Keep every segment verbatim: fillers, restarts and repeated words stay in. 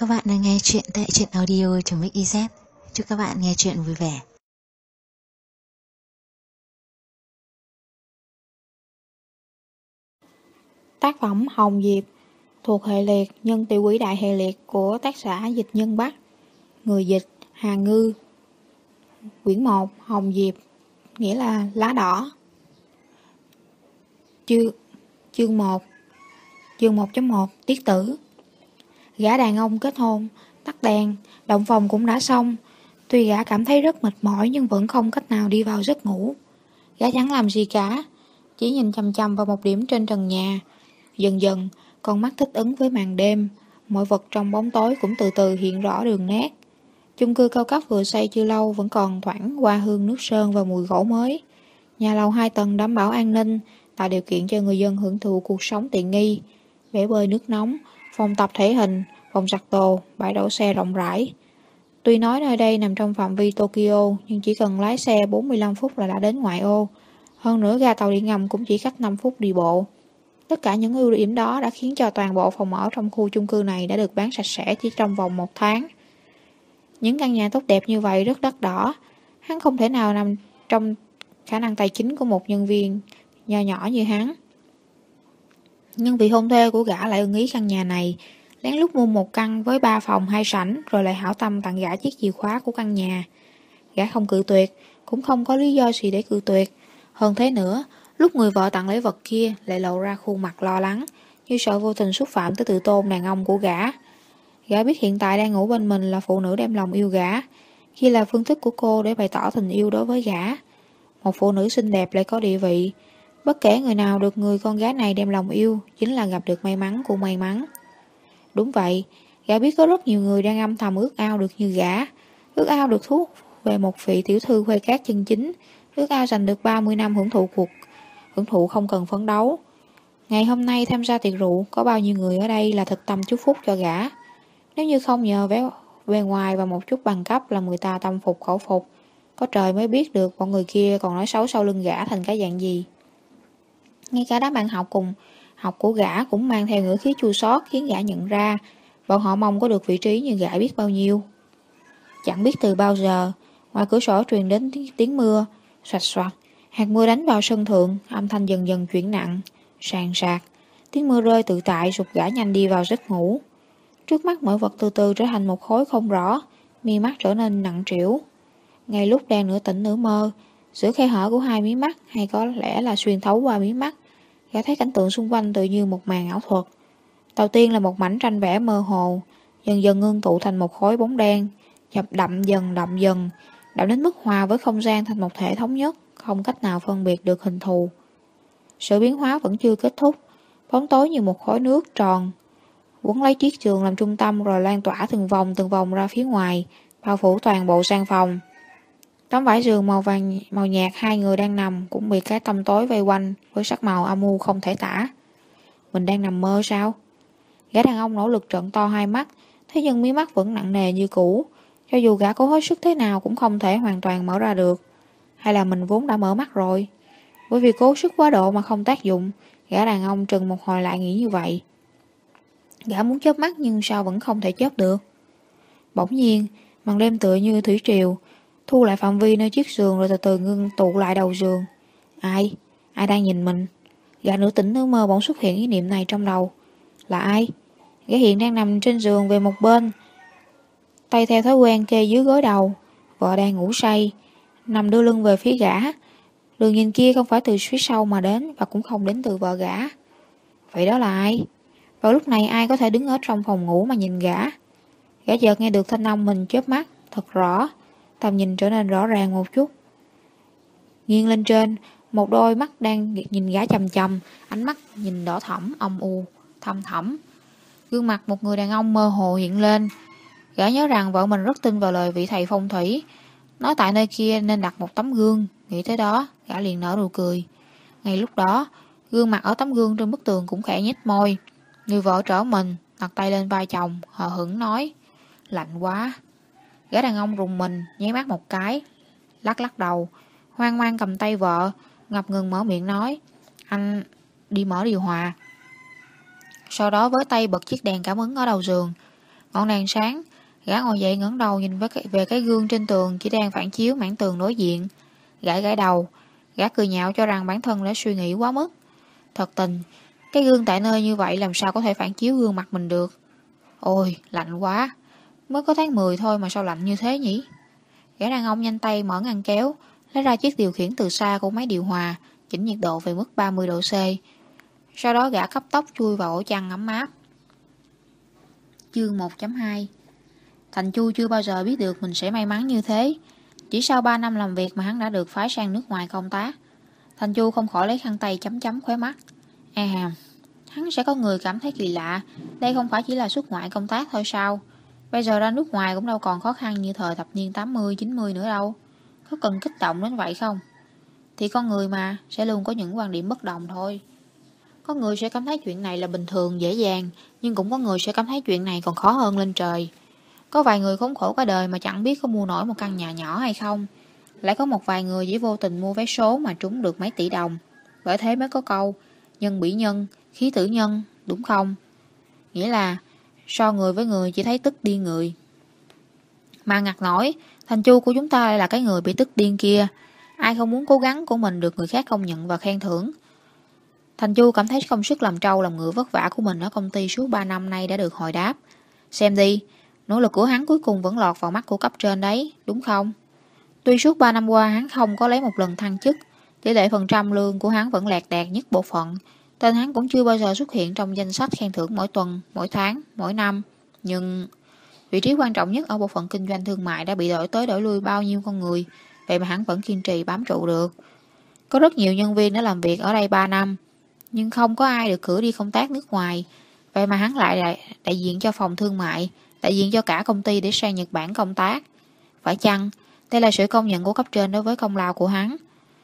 các bạn đang nghe chuyện tại truyện audio.mix.iz. Chúc các bạn nghe chuyện vui vẻ. Tác phẩm Hồng Diệp thuộc hệ liệt Nhân Tiểu Quỷ Đại hệ liệt của tác giả Dịch Nhân Bắc. Người dịch Hà Ngư. Quyển một Hồng Diệp nghĩa là lá đỏ. Chương, chương một Chương một chấm một Tiết tử. Gã đàn ông kết hôn, tắt đèn, động phòng cũng đã xong. Tuy gã cảm thấy rất mệt mỏi nhưng vẫn không cách nào đi vào giấc ngủ. Gã chẳng làm gì cả, chỉ nhìn chằm chằm vào một điểm trên trần nhà. Dần dần, con mắt thích ứng với màn đêm, mọi vật trong bóng tối cũng từ từ hiện rõ đường nét. Chung cư cao cấp vừa xây chưa lâu vẫn còn thoảng qua hương nước sơn và mùi gỗ mới. Nhà lầu hai tầng đảm bảo an ninh, tạo điều kiện cho người dân hưởng thụ cuộc sống tiện nghi. Bể bơi nước nóng, phòng tập thể hình, phòng giặt đồ, bãi đổ xe rộng rãi. Tuy nói nơi đây nằm trong phạm vi Tokyo, nhưng chỉ cần lái xe bốn mươi lăm phút là đã đến ngoại ô. Hơn nữa ga tàu điện ngầm cũng chỉ cách năm phút đi bộ. Tất cả những ưu điểm đó đã khiến cho toàn bộ phòng ở trong khu chung cư này đã được bán sạch sẽ chỉ trong vòng một tháng. Những căn nhà tốt đẹp như vậy rất đắt đỏ. Hắn không thể nào nằm trong khả năng tài chính của một nhân viên nho nhỏ như hắn. Nhưng vị hôn thê của gã lại ưng ý căn nhà này, lén lút mua một căn với ba phòng hai sảnh, rồi lại hảo tâm tặng gã chiếc chìa khóa của căn nhà. Gã không cự tuyệt, cũng không có lý do gì để cự tuyệt. Hơn thế nữa, lúc người vợ tặng lễ vật kia lại lộ ra khuôn mặt lo lắng, như sợ vô tình xúc phạm tới tự tôn đàn ông của gã. Gã biết hiện tại đang ngủ bên mình là phụ nữ đem lòng yêu gã, khi là phương thức của cô để bày tỏ tình yêu đối với gã. Một phụ nữ xinh đẹp lại có địa vị. Bất kể người nào được người con gái này đem lòng yêu, chính là gặp được may mắn của may mắn. Đúng vậy, gã biết có rất nhiều người đang âm thầm ước ao được như gã, ước ao được thuốc về một vị tiểu thư khuê cát chân chính, ước ao giành được ba mươi năm hưởng thụ cuộc, hưởng thụ không cần phấn đấu. Ngày hôm nay tham gia tiệc rượu, có bao nhiêu người ở đây là thực tâm chúc phúc cho gã. Nếu như không nhờ vé bề ngoài và một chút bằng cấp là người ta tâm phục khẩu phục, có trời mới biết được bọn người kia còn nói xấu sau lưng gã thành cái dạng gì. Ngay cả đám bạn học cùng học của gã cũng mang theo ngữ khí chua xót khiến gã nhận ra bọn họ mong có được vị trí như gã biết bao nhiêu. Chẳng biết từ bao giờ, ngoài cửa sổ truyền đến tiếng mưa, xoạch xoạch, hạt mưa đánh vào sân thượng, âm thanh dần dần chuyển nặng, sàn sạc. Tiếng mưa rơi tự tại sụp gã nhanh đi vào giấc ngủ. Trước mắt mọi vật từ từ trở thành một khối không rõ, mi mắt trở nên nặng trĩu. Ngay lúc đang nửa tỉnh nửa mơ, giữa khe hở của hai mí mắt hay có lẽ là xuyên thấu qua mí mắt, gã thấy cảnh tượng xung quanh tự như một màn ảo thuật. Đầu tiên là một mảnh tranh vẽ mơ hồ, dần dần ngưng tụ thành một khối bóng đen, chập đậm dần đậm dần, đậm đến mức hòa với không gian thành một thể thống nhất, không cách nào phân biệt được hình thù. Sự biến hóa vẫn chưa kết thúc, bóng tối như một khối nước tròn, quấn lấy chiếc giường làm trung tâm rồi lan tỏa từng vòng từng vòng ra phía ngoài, bao phủ toàn bộ gian phòng. Tấm vải giường màu vàng màu nhạt hai người đang nằm cũng bị cái tăm tối vây quanh với sắc màu âm u không thể tả. Mình đang nằm mơ sao? Gã đàn ông nỗ lực trợn to hai mắt, thế nhưng mí mắt vẫn nặng nề như cũ, cho dù gã cố hết sức thế nào cũng không thể hoàn toàn mở ra được. Hay là mình vốn đã mở mắt rồi? Bởi vì cố sức quá độ mà không tác dụng, gã đàn ông trừng một hồi lại nghĩ như vậy. Gã muốn chớp mắt nhưng sao vẫn không thể chớp được. Bỗng nhiên, màn đêm tựa như thủy triều, thu lại phạm vi nơi chiếc giường rồi từ từ ngưng tụ lại đầu giường. Ai? Ai đang nhìn mình? Gã nửa tỉnh nửa mơ bỗng xuất hiện ý niệm này trong đầu. Là ai? Gã hiện đang nằm trên giường về một bên, tay theo thói quen kê dưới gối đầu. Vợ đang ngủ say, nằm đưa lưng về phía gã. Đường nhìn kia không phải từ phía sau mà đến, và cũng không đến từ vợ gã. Vậy đó là ai? Vào lúc này ai có thể đứng ở trong phòng ngủ mà nhìn gã? Gã chợt nghe được thanh âm mình chớp mắt thật rõ, tầm nhìn trở nên rõ ràng một chút. Nghiêng lên trên, một đôi mắt đang nhìn gã chằm chằm, ánh mắt nhìn đỏ thẫm, âm u, thâm thẳm. Gương mặt một người đàn ông mơ hồ hiện lên. Gã nhớ rằng vợ mình rất tin vào lời vị thầy phong thủy, nói tại nơi kia nên đặt một tấm gương. Nghĩ tới đó, gã liền nở nụ cười. Ngay lúc đó, gương mặt ở tấm gương trên bức tường cũng khẽ nhếch môi. Người vợ trở mình, đặt tay lên vai chồng, hờ hững nói: Lạnh quá. Gã đàn ông rùng mình, nháy mắt một cái, lắc lắc đầu, hoang mang cầm tay vợ, ngập ngừng mở miệng nói: Anh đi mở điều hòa. Sau đó với tay bật chiếc đèn cảm ứng ở đầu giường. Ngọn đèn sáng, gã ngồi dậy ngẩng đầu nhìn về cái, về cái gương trên tường chỉ đang phản chiếu mảng tường đối diện. Gãi gãi đầu, gã cười nhạo cho rằng bản thân đã suy nghĩ quá mức. Thật tình, cái gương tại nơi như vậy làm sao có thể phản chiếu gương mặt mình được. Ôi, lạnh quá. Mới có tháng mười thôi mà sao lạnh như thế nhỉ? Gã đàn ông nhanh tay mở ngăn kéo, lấy ra chiếc điều khiển từ xa của máy điều hòa, chỉnh nhiệt độ về mức ba mươi độ C. Sau đó gã cấp tốc chui vào ổ chăn ấm áp. Chương một chấm hai. Thành Chu chưa bao giờ biết được mình sẽ may mắn như thế. Chỉ sau ba năm làm việc mà hắn đã được phái sang nước ngoài công tác. Thành Chu không khỏi lấy khăn tay chấm chấm khóe mắt. À, hắn sẽ có người cảm thấy kỳ lạ. Đây không phải chỉ là xuất ngoại công tác thôi sao? Bây giờ ra nước ngoài cũng đâu còn khó khăn như thời thập niên tám mươi chín mươi nữa đâu. Có cần kích động đến vậy không? Thì con người mà, sẽ luôn có những quan điểm bất đồng thôi. Có người sẽ cảm thấy chuyện này là bình thường, dễ dàng, nhưng cũng có người sẽ cảm thấy chuyện này còn khó hơn lên trời. Có vài người khốn khổ cả đời mà chẳng biết có mua nổi một căn nhà nhỏ hay không. Lại có một vài người chỉ vô tình mua vé số mà trúng được mấy tỷ đồng. Bởi thế mới có câu, nhân bỉ nhân, khí tử nhân, đúng không? Nghĩa là, so người với người chỉ thấy tức điên người. Mà ngặt nổi, Thành Chu của chúng ta lại là cái người bị tức điên kia. Ai không muốn cố gắng của mình được người khác công nhận và khen thưởng. Thành Chu cảm thấy công sức làm trâu làm ngựa vất vả của mình ở công ty suốt ba năm nay đã được hồi đáp. Xem đi, nỗ lực của hắn cuối cùng vẫn lọt vào mắt của cấp trên đấy, đúng không? Tuy suốt ba năm qua hắn không có lấy một lần thăng chức, tỷ lệ phần trăm lương của hắn vẫn lạc đạc nhất bộ phận. Tên hắn cũng chưa bao giờ xuất hiện trong danh sách khen thưởng mỗi tuần, mỗi tháng, mỗi năm. Nhưng vị trí quan trọng nhất ở bộ phận kinh doanh thương mại đã bị đổi tới đổi lui bao nhiêu con người, vậy mà hắn vẫn kiên trì bám trụ được. Có rất nhiều nhân viên đã làm việc ở đây ba năm, nhưng không có ai được cử đi công tác nước ngoài. Vậy mà hắn lại đại, đại diện cho phòng thương mại, đại diện cho cả công ty để sang Nhật Bản công tác. Phải chăng đây là sự công nhận của cấp trên đối với công lao của hắn?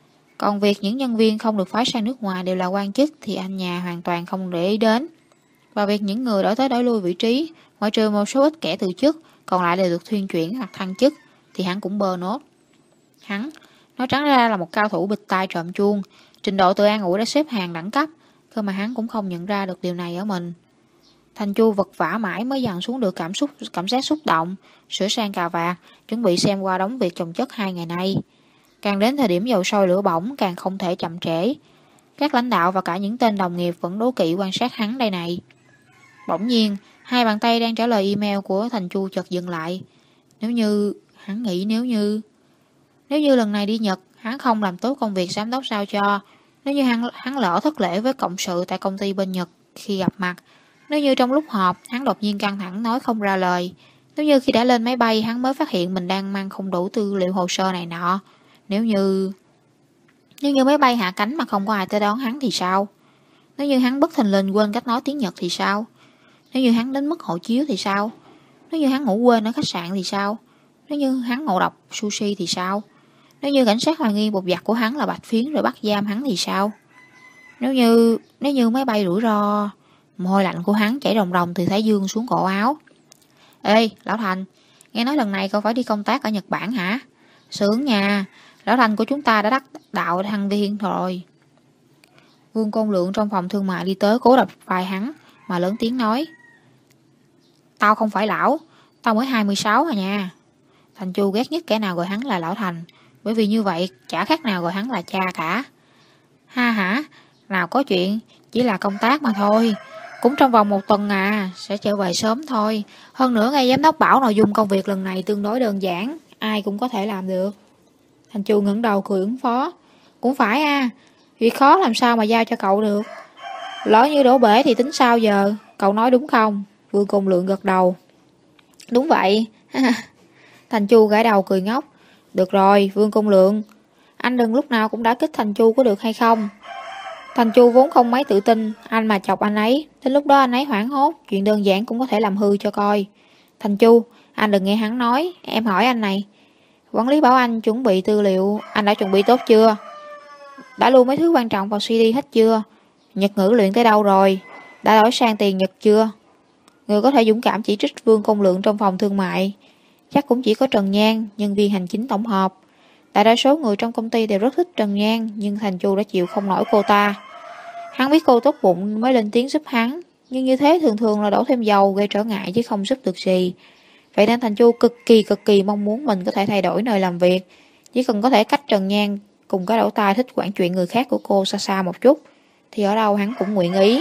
Còn việc những nhân viên không được phái sang nước ngoài đều là quan chức thì anh nhà hoàn toàn không để ý đến. Và việc những người đổi tới đổi lui vị trí, ngoại trừ một số ít kẻ từ chức, còn lại đều được thuyên chuyển hoặc thăng chức, thì hắn cũng bơ nốt. Hắn, nói trắng ra là một cao thủ bịt tai trộm chuông, trình độ tự an ủi đã xếp hàng đẳng cấp, cơ mà hắn cũng không nhận ra được điều này ở mình. Thành Chu vật vã mãi mới dằn xuống được cảm xúc cảm giác xúc động, sửa sang cà vạt, chuẩn bị xem qua đống việc chồng chất hai ngày nay. Càng đến thời điểm dầu sôi lửa bỏng càng không thể chậm trễ. Các lãnh đạo và cả những tên đồng nghiệp vẫn đố kỵ quan sát hắn đây này. Bỗng nhiên, hai bàn tay đang trả lời email của Thành Chu chợt dừng lại. Nếu như, hắn nghĩ nếu như... Nếu như lần này đi Nhật, hắn không làm tốt công việc giám đốc sao cho. Nếu như hắn, hắn lỡ thất lễ với cộng sự tại công ty bên Nhật khi gặp mặt. Nếu như trong lúc họp, hắn đột nhiên căng thẳng nói không ra lời. Nếu như khi đã lên máy bay, hắn mới phát hiện mình đang mang không đủ tư liệu hồ sơ này nọ. Nếu như... Nếu như máy bay hạ cánh mà không có ai tới đón hắn thì sao? Nếu như hắn bất thình lình quên cách nói tiếng Nhật thì sao? Nếu như hắn đến mất hộ chiếu thì sao? Nếu như hắn ngủ quên ở khách sạn thì sao? Nếu như hắn ngộ độc sushi thì sao? Nếu như cảnh sát hoài nghi bột giặt của hắn là bạch phiến rồi bắt giam hắn thì sao? Nếu như... Nếu như máy bay rủi ro... Mồ hôi lạnh của hắn chảy ròng ròng từ thái dương xuống cổ áo. Ê, Lão Thành, nghe nói lần này cậu phải đi công tác ở Nhật Bản hả? Sướng nha, Lão Thành của chúng ta đã đắc đạo thăng viên rồi. Vương Côn Lượng trong phòng thương mại đi tới cố đập vai hắn, mà lớn tiếng nói. Tao không phải lão, tao mới hai mươi sáu à nha. Thành Chu ghét nhất kẻ nào gọi hắn là Lão Thành, bởi vì như vậy chả khác nào gọi hắn là cha cả. Ha hả, nào có chuyện, chỉ là công tác mà thôi. Cũng trong vòng một tuần à, sẽ trở về sớm thôi. Hơn nữa ngay giám đốc bảo nội dung công việc lần này tương đối đơn giản, ai cũng có thể làm được. Thành Chu ngẩng đầu cười ứng phó. Cũng phải à, việc khó làm sao mà giao cho cậu được. Lỡ như đổ bể thì tính sao giờ, cậu nói đúng không? Vương Côn Lượng gật đầu. Đúng vậy. Thành Chu gãi đầu cười ngốc. Được rồi, Vương Côn Lượng, anh đừng lúc nào cũng đã kích Thành Chu có được hay không? Thành Chu vốn không mấy tự tin, anh mà chọc anh ấy, đến lúc đó anh ấy hoảng hốt, chuyện đơn giản cũng có thể làm hư cho coi. Thành Chu, anh đừng nghe hắn nói, em hỏi anh này. Quản lý bảo anh chuẩn bị tư liệu, anh đã chuẩn bị tốt chưa? Đã lưu mấy thứ quan trọng vào xê đê hết chưa? Nhật ngữ luyện tới đâu rồi? Đã đổi sang tiền Nhật chưa? Người có thể dũng cảm chỉ trích Vương Côn Lượng trong phòng thương mại chắc cũng chỉ có Trần Nhan, nhân viên hành chính tổng hợp. Đại đa số người trong công ty đều rất thích Trần Nhan, nhưng Thành Chu đã chịu không nổi cô ta. Hắn biết cô tốt bụng mới lên tiếng giúp hắn, nhưng như thế thường thường là đổ thêm dầu gây trở ngại chứ không giúp được gì. Vậy nên Thành Chu cực kỳ cực kỳ mong muốn mình có thể thay đổi nơi làm việc. Chỉ cần có thể cách Trần Nhan cùng cái lỗ tai thích quản chuyện người khác của cô xa xa một chút, thì ở đâu hắn cũng nguyện ý.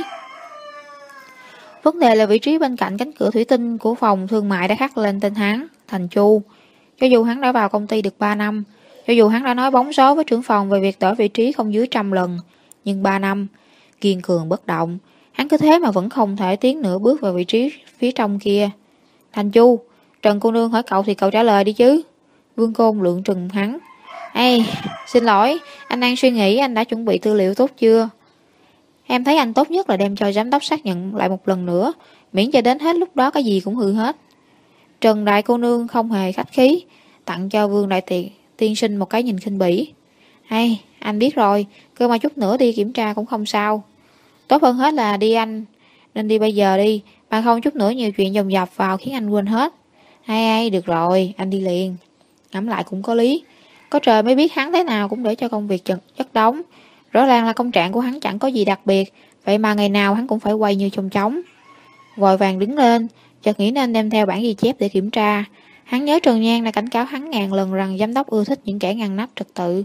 Vấn đề là vị trí bên cạnh cánh cửa thủy tinh của phòng thương mại đã khắc lên tên hắn, Thành Chu. Cho dù hắn đã vào công ty được ba năm, cho dù hắn đã nói bóng gió với trưởng phòng về việc đổi vị trí không dưới trăm lần, nhưng ba năm, kiên cường bất động, hắn cứ thế mà vẫn không thể tiến nửa bước vào vị trí phía trong kia. Thành Chu, Trần cô nương hỏi cậu thì cậu trả lời đi chứ. Vương Côn lượng trừng hắn. Ê, xin lỗi, anh đang suy nghĩ anh đã chuẩn bị tư liệu tốt chưa? Em thấy anh tốt nhất là đem cho giám đốc xác nhận lại một lần nữa, miễn cho đến hết lúc đó cái gì cũng hư hết. Trần đại cô nương không hề khách khí, tặng cho Vương đại tiện tiên sinh một cái nhìn khinh bỉ. Hay, anh biết rồi, cơ mà chút nữa đi kiểm tra cũng không sao. Tốt hơn hết là đi anh, nên đi bây giờ đi, mà không chút nữa nhiều chuyện dồn dập vào khiến anh quên hết. Hay hay, được rồi, anh đi liền. Ngẫm lại cũng có lý, có trời mới biết hắn thế nào cũng để cho công việc chật chất đóng. Rõ ràng là công trạng của hắn chẳng có gì đặc biệt, vậy mà ngày nào hắn cũng phải quay như trong trống. Vội vàng đứng lên, chợt nghĩ nên đem theo bản ghi chép để kiểm tra. Hắn nhớ Trần Nhan đã cảnh cáo hắn ngàn lần rằng giám đốc ưa thích những kẻ ngăn nắp trật tự.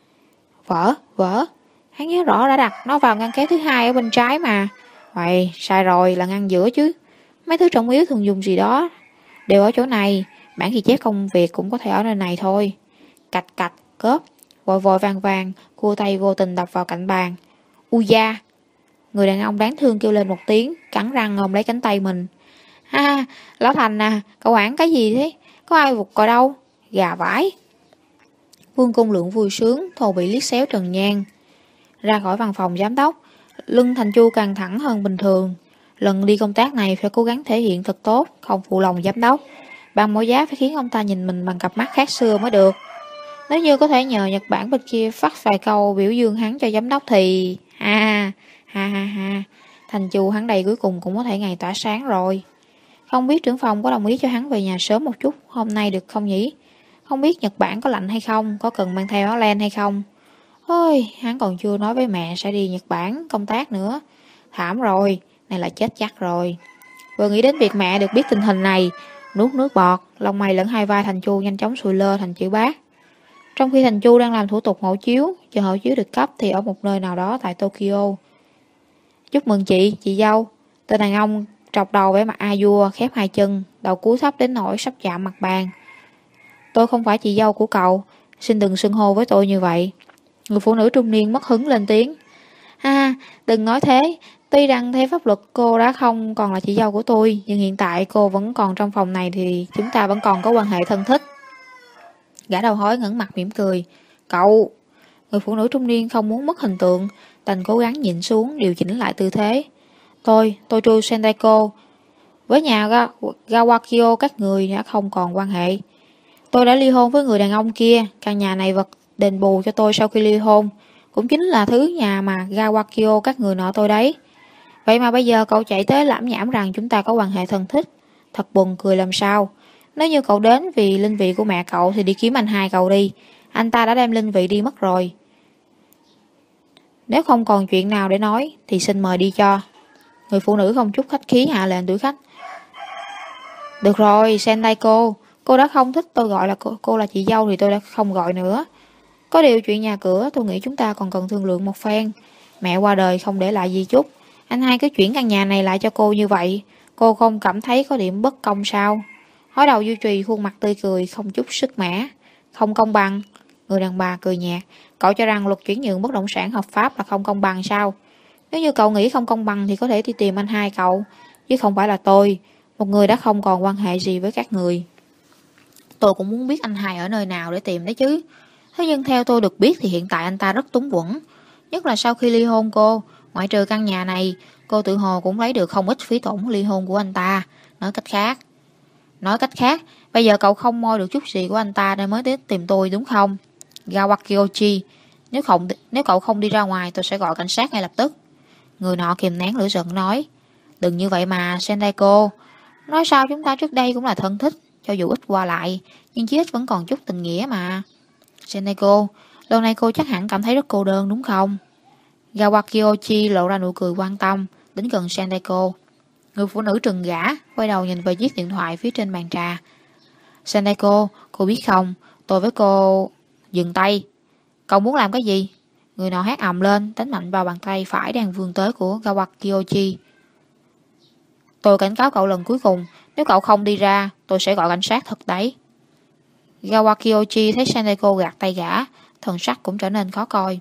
Vỡ, vỡ, hắn nhớ rõ đã đặt nó vào ngăn kéo thứ hai ở bên trái mà. Vậy, sai rồi, là ngăn giữa chứ. Mấy thứ trọng yếu thường dùng gì đó đều ở chỗ này, bản ghi chép công việc cũng có thể ở nơi này thôi. Cạch cạch, cớp, vội vội vàng vàng, cua tay vô tình đập vào cạnh bàn. Ui da! Người đàn ông đáng thương kêu lên một tiếng, cắn răng ôm lấy cánh tay mình. Ha, Lão Thành à, cậu hoảng cái gì thế? Có ai vụt cậu đâu? Gà vãi! Vương Cung Lượng vui sướng, thô bị liếc xéo Trần Nhan. Ra khỏi văn phòng giám đốc, lưng Thành Chu càng thẳng hơn bình thường. Lần đi công tác này phải cố gắng thể hiện thật tốt, không phụ lòng giám đốc. Bằng mọi giá phải khiến ông ta nhìn mình bằng cặp mắt khác xưa mới được. Nếu như có thể nhờ Nhật Bản bên kia phát vài câu biểu dương hắn cho giám đốc thì... Ha ha ha ha, Thành Chu hắn đây cuối cùng cũng có thể ngày tỏa sáng rồi. Không biết trưởng phòng có đồng ý cho hắn về nhà sớm một chút hôm nay được không nhỉ? Không biết Nhật Bản có lạnh hay không, có cần mang theo áo len hay không? Ôi, hắn còn chưa nói với mẹ sẽ đi Nhật Bản công tác nữa. Thảm rồi, này là chết chắc rồi. Vừa nghĩ đến việc mẹ được biết tình hình này, nuốt nước bọt, lông mày lẫn hai vai Thành Chu nhanh chóng sụi lơ thành chữ bát. Trong khi Thành Chu đang làm thủ tục hộ chiếu, chờ hộ chiếu được cấp thì ở một nơi nào đó tại Tokyo. Chúc mừng chị, chị dâu. Tên đàn ông trọc đầu vẻ mặt a vua, khép hai chân, đầu cúi thấp đến nỗi sắp chạm mặt bàn. Tôi không phải chị dâu của cậu, xin đừng xưng hô với tôi như vậy. Người phụ nữ trung niên mất hứng lên tiếng. Ha, đừng nói thế, tuy rằng theo pháp luật cô đã không còn là chị dâu của tôi, nhưng hiện tại cô vẫn còn trong phòng này thì chúng ta vẫn còn có quan hệ thân thích. Gã đầu hói ngẩng mặt mỉm cười. Cậu! Người phụ nữ trung niên không muốn mất hình tượng, đành cố gắng nhịn xuống, điều chỉnh lại tư thế. Tôi, tôi Tru Sentaiko, với nhà Ga Gawakio các người đã không còn quan hệ. Tôi đã ly hôn với người đàn ông kia, căn nhà này vật đền bù cho tôi sau khi ly hôn, cũng chính là thứ nhà mà Gawakio các người nợ tôi đấy. Vậy mà bây giờ cậu chạy tới lảm nhảm rằng chúng ta có quan hệ thân thích. Thật buồn cười làm sao. Nếu như cậu đến vì linh vị của mẹ cậu thì đi kiếm anh hai cậu đi. Anh ta đã đem linh vị đi mất rồi. Nếu không còn chuyện nào để nói thì xin mời đi cho. Người phụ nữ không chút khách khí hạ lệnh đuổi khách. Được rồi, Sendai cô, cô đã không thích tôi gọi là cô, cô là chị dâu thì tôi đã không gọi nữa. Có điều chuyện nhà cửa tôi nghĩ chúng ta còn cần thương lượng một phen. Mẹ qua đời không để lại gì chút. Anh hai cứ chuyển căn nhà này lại cho cô như vậy, cô không cảm thấy có điểm bất công sao? Hói đầu duy trì khuôn mặt tươi cười không chút sức mẻ. Không công bằng. Người đàn bà cười nhạt. Cậu cho rằng luật chuyển nhượng bất động sản hợp pháp là không công bằng sao? Nếu như cậu nghĩ không công bằng thì có thể đi tìm anh hai cậu, chứ không phải là tôi, một người đã không còn quan hệ gì với các người. Tôi cũng muốn biết anh hai ở nơi nào để tìm đấy chứ. Thế nhưng theo tôi được biết thì hiện tại anh ta rất túng quẫn. Nhất là sau khi ly hôn cô, ngoại trừ căn nhà này, cô tự hồ cũng lấy được không ít phí tổn ly hôn của anh ta. Nói cách khác Nói cách khác, bây giờ cậu không moi được chút gì của anh ta nên mới đến tìm tôi đúng không? Gawakiochi, nếu không nếu cậu không đi ra ngoài tôi sẽ gọi cảnh sát ngay lập tức. Người nọ kìm nén lửa giận nói. Đừng như vậy mà, Sendaiko. Nói sao chúng ta trước đây cũng là thân thích, cho dù ít qua lại, nhưng chí ít vẫn còn chút tình nghĩa mà. Sendaiko, lần này cô chắc hẳn cảm thấy rất cô đơn đúng không? Gawakiochi lộ ra nụ cười quan tâm, đến gần Sendaiko. Người phụ nữ trừng gã, quay đầu nhìn về chiếc điện thoại phía trên bàn trà. Seneko, cô biết không, tôi với cô... Dừng tay. Cậu muốn làm cái gì? Người nọ hét ầm lên, đánh mạnh vào bàn tay phải đang vươn tới của Kawakyoshi. Tôi cảnh cáo cậu lần cuối cùng, nếu cậu không đi ra, tôi sẽ gọi cảnh sát thật đấy. Kawakyoshi thấy Seneko gạt tay gã, thần sắc cũng trở nên khó coi.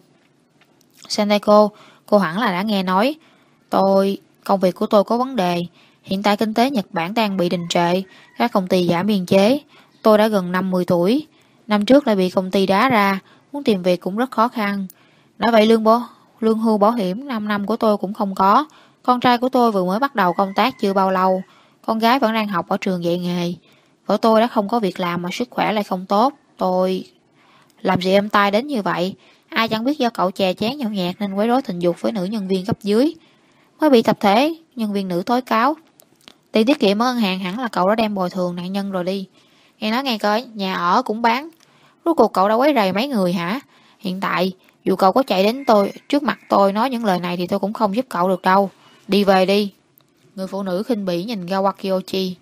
Seneko, cô hẳn là đã nghe nói. Tôi... Công việc của tôi có vấn đề. Hiện tại kinh tế Nhật Bản đang bị đình trệ, các công ty giảm biên chế. Tôi đã gần năm mươi tuổi. Năm trước lại bị công ty đá ra, muốn tìm việc cũng rất khó khăn. Đã vậy lương bố, lương hưu bảo hiểm năm năm của tôi cũng không có. Con trai của tôi vừa mới bắt đầu công tác chưa bao lâu. Con gái vẫn đang học ở trường dạy nghề. Vợ tôi đã không có việc làm mà sức khỏe lại không tốt. Tôi... Làm gì em tai đến như vậy? Ai chẳng biết do cậu chè chén nhậu nhẹt nên quấy rối tình dục với nữ nhân viên cấp dưới. Mới bị tập thể nhân viên nữ tố cáo. Tiền tiết kiệm ở ngân hàng hẳn là cậu đã đem bồi thường nạn nhân rồi đi. Nghe nói nghe coi, nhà ở cũng bán. Rốt cuộc cậu đã quấy rầy mấy người hả? Hiện tại, dù cậu có chạy đến tôi trước mặt tôi nói những lời này thì tôi cũng không giúp cậu được đâu. Đi về đi. Người phụ nữ khinh bỉ nhìn Kawakyoshi.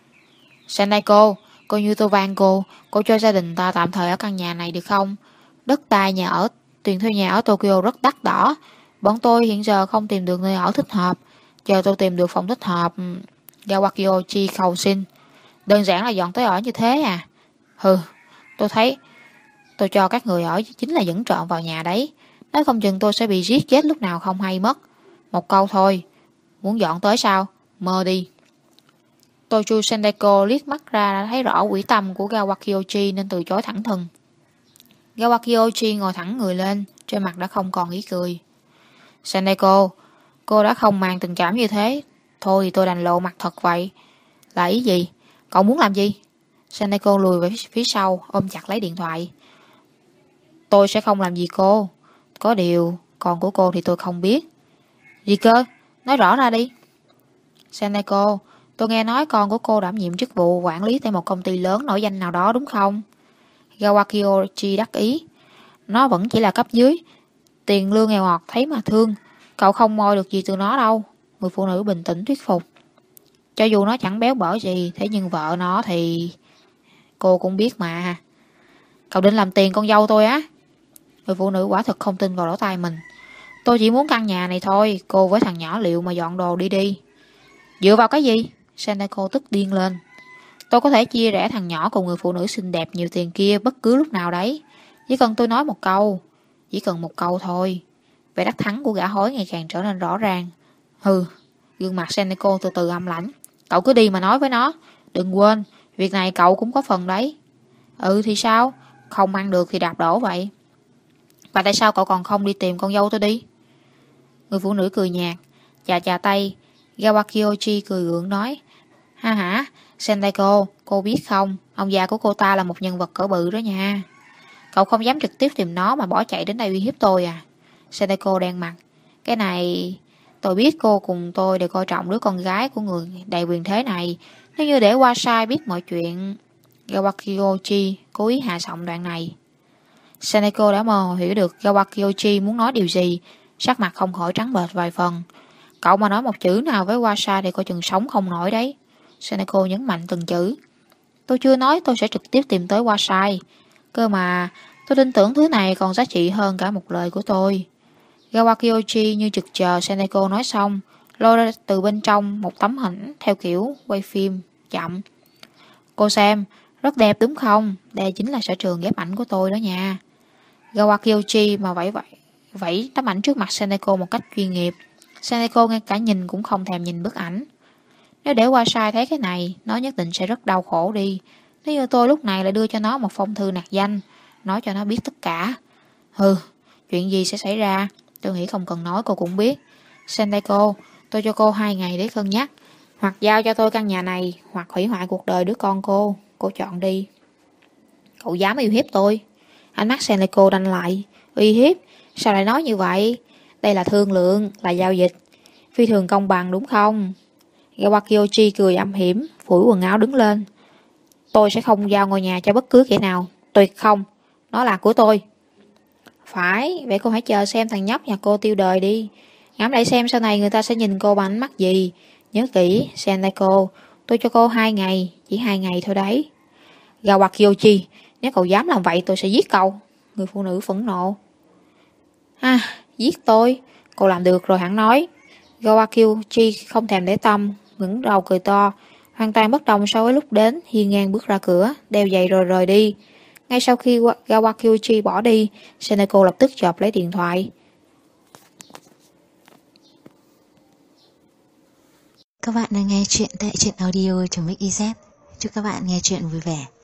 Seneko, coi như tôi van cô, cô cho gia đình ta tạm thời ở căn nhà này được không? Đất đai nhà ở, tiền thuê nhà ở Tokyo rất đắt đỏ. Bọn tôi hiện giờ không tìm được nơi ở thích hợp. Chờ tôi tìm được phòng thích hợp. Kawakyoshi cầu xin. Đơn giản là dọn tới ở như thế à? Hừ, tôi thấy tôi cho các người ở chính là dẫn trộm vào nhà đấy. Nói không chừng tôi sẽ bị giết chết lúc nào không hay mất. Một câu thôi. Muốn dọn tới sao? Mơ đi. Tochu Seneko liếc mắt ra đã thấy rõ quỷ tâm của Kawakyoshi nên từ chối thẳng thừng. Kawakyoshi ngồi thẳng người lên, trên mặt đã không còn ý cười. Seneko, cô đã không mang tình cảm như thế. Thôi thì tôi đành lộ mặt thật vậy. Là ý gì? Cậu muốn làm gì? Seneko lùi về phía sau, ôm chặt lấy điện thoại. Tôi sẽ không làm gì cô. Có điều, con của cô thì tôi không biết. Gì cơ? Nói rõ ra đi. Seneko, tôi nghe nói con của cô đảm nhiệm chức vụ quản lý tại một công ty lớn nổi danh nào đó đúng không? Kawakyoshi đắc ý. Nó vẫn chỉ là cấp dưới. Tiền lương nghèo ngọt thấy mà thương. Cậu không moi được gì từ nó đâu. Người phụ nữ bình tĩnh thuyết phục. Cho dù nó chẳng béo bở gì, thế nhưng vợ nó thì... Cô cũng biết mà. Cậu định làm tiền con dâu tôi á? Người phụ nữ quả thực không tin vào lỗ tai mình. Tôi chỉ muốn căn nhà này thôi. Cô với thằng nhỏ liệu mà dọn đồ đi đi. Dựa vào cái gì? Seneko tức điên lên. Tôi có thể chia rẽ thằng nhỏ cùng người phụ nữ xinh đẹp nhiều tiền kia bất cứ lúc nào đấy. Chỉ cần tôi nói một câu. Chỉ cần một câu thôi. Vẻ đắc thắng của gã hối ngày càng trở nên rõ ràng. Hừ, gương mặt Seneko từ từ âm lãnh. Cậu cứ đi mà nói với nó. Đừng quên, việc này cậu cũng có phần đấy. Ừ thì sao? Không ăn được thì đạp đổ vậy. Và tại sao cậu còn không đi tìm con dâu tôi đi? Người phụ nữ cười nhạt, chà chà tay. Kawakyoshi cười gượng nói. Ha hả, Seneko, cô biết không, ông già của cô ta là một nhân vật cỡ bự đó nha. Cậu không dám trực tiếp tìm nó mà bỏ chạy đến đây uy hiếp tôi à? Seneko đen mặt. Cái này... Tôi biết cô cùng tôi đều coi trọng đứa con gái của người đầy quyền thế này. Nếu như để Wasai biết mọi chuyện... Kawakyoshi cố ý hạ giọng đoạn này. Seneko đã mơ hồ hiểu được Kawakyoshi muốn nói điều gì. Sắc mặt không khỏi trắng bệch vài phần. Cậu mà nói một chữ nào với Wasai thì coi chừng sống không nổi đấy. Seneko nhấn mạnh từng chữ. Tôi chưa nói tôi sẽ trực tiếp tìm tới Wasai. Cơ mà tôi tin tưởng thứ này còn giá trị hơn cả một lời của tôi. Kawakyoshi như trực chờ Seneko nói xong, lôi ra từ bên trong một tấm hình theo kiểu quay phim chậm. Cô xem, rất đẹp đúng không? Đây chính là sở trường ghép ảnh của tôi đó nha. Kawakyoshi mà vẫy vẫy vẫy tấm ảnh trước mặt Seneko một cách chuyên nghiệp. Seneko ngay cả nhìn cũng không thèm nhìn bức ảnh. Nếu để Wasai thấy cái này, nó nhất định sẽ rất đau khổ đi. Nếu như tôi lúc này lại đưa cho nó một phong thư nạc danh, nói cho nó biết tất cả. Hừ, chuyện gì sẽ xảy ra? Tôi nghĩ không cần nói cô cũng biết. Seneko, tôi cho cô hai ngày để cân nhắc. Hoặc giao cho tôi căn nhà này, hoặc hủy hoại cuộc đời đứa con cô. Cô chọn đi. Cậu dám uy hiếp tôi? Ánh mắt Seneko đanh lại. Uy hiếp? Sao lại nói như vậy? Đây là thương lượng, là giao dịch. Phi thường công bằng đúng không? Kawakyoshi cười âm hiểm, phủi quần áo đứng lên. Tôi sẽ không giao ngôi nhà cho bất cứ kẻ nào. Tuyệt không. Nó là của tôi. Phải, vậy cô hãy chờ xem thằng nhóc nhà cô tiêu đời đi. Ngắm lại xem sau này người ta sẽ nhìn cô bằng ánh mắt gì. Nhớ kỹ, Seneko, tôi cho cô hai ngày, chỉ hai ngày thôi đấy. Gawakiyoshi, nếu cậu dám làm vậy tôi sẽ giết cậu. Người phụ nữ phẫn nộ. À, giết tôi, cậu làm được rồi hẳn nói. Gawakiyoshi không thèm để tâm, ngẩng đầu cười to, hoàn toàn bất đồng so với lúc đến, hiên ngang bước ra cửa, đeo giày rồi rời đi. Ngay sau khi Gawakiyoshi bỏ đi, Seneko lập tức chộp lấy điện thoại. Các bạn đang nghe chuyện tại truyện audio.mix.iz. Chúc các bạn nghe chuyện vui vẻ.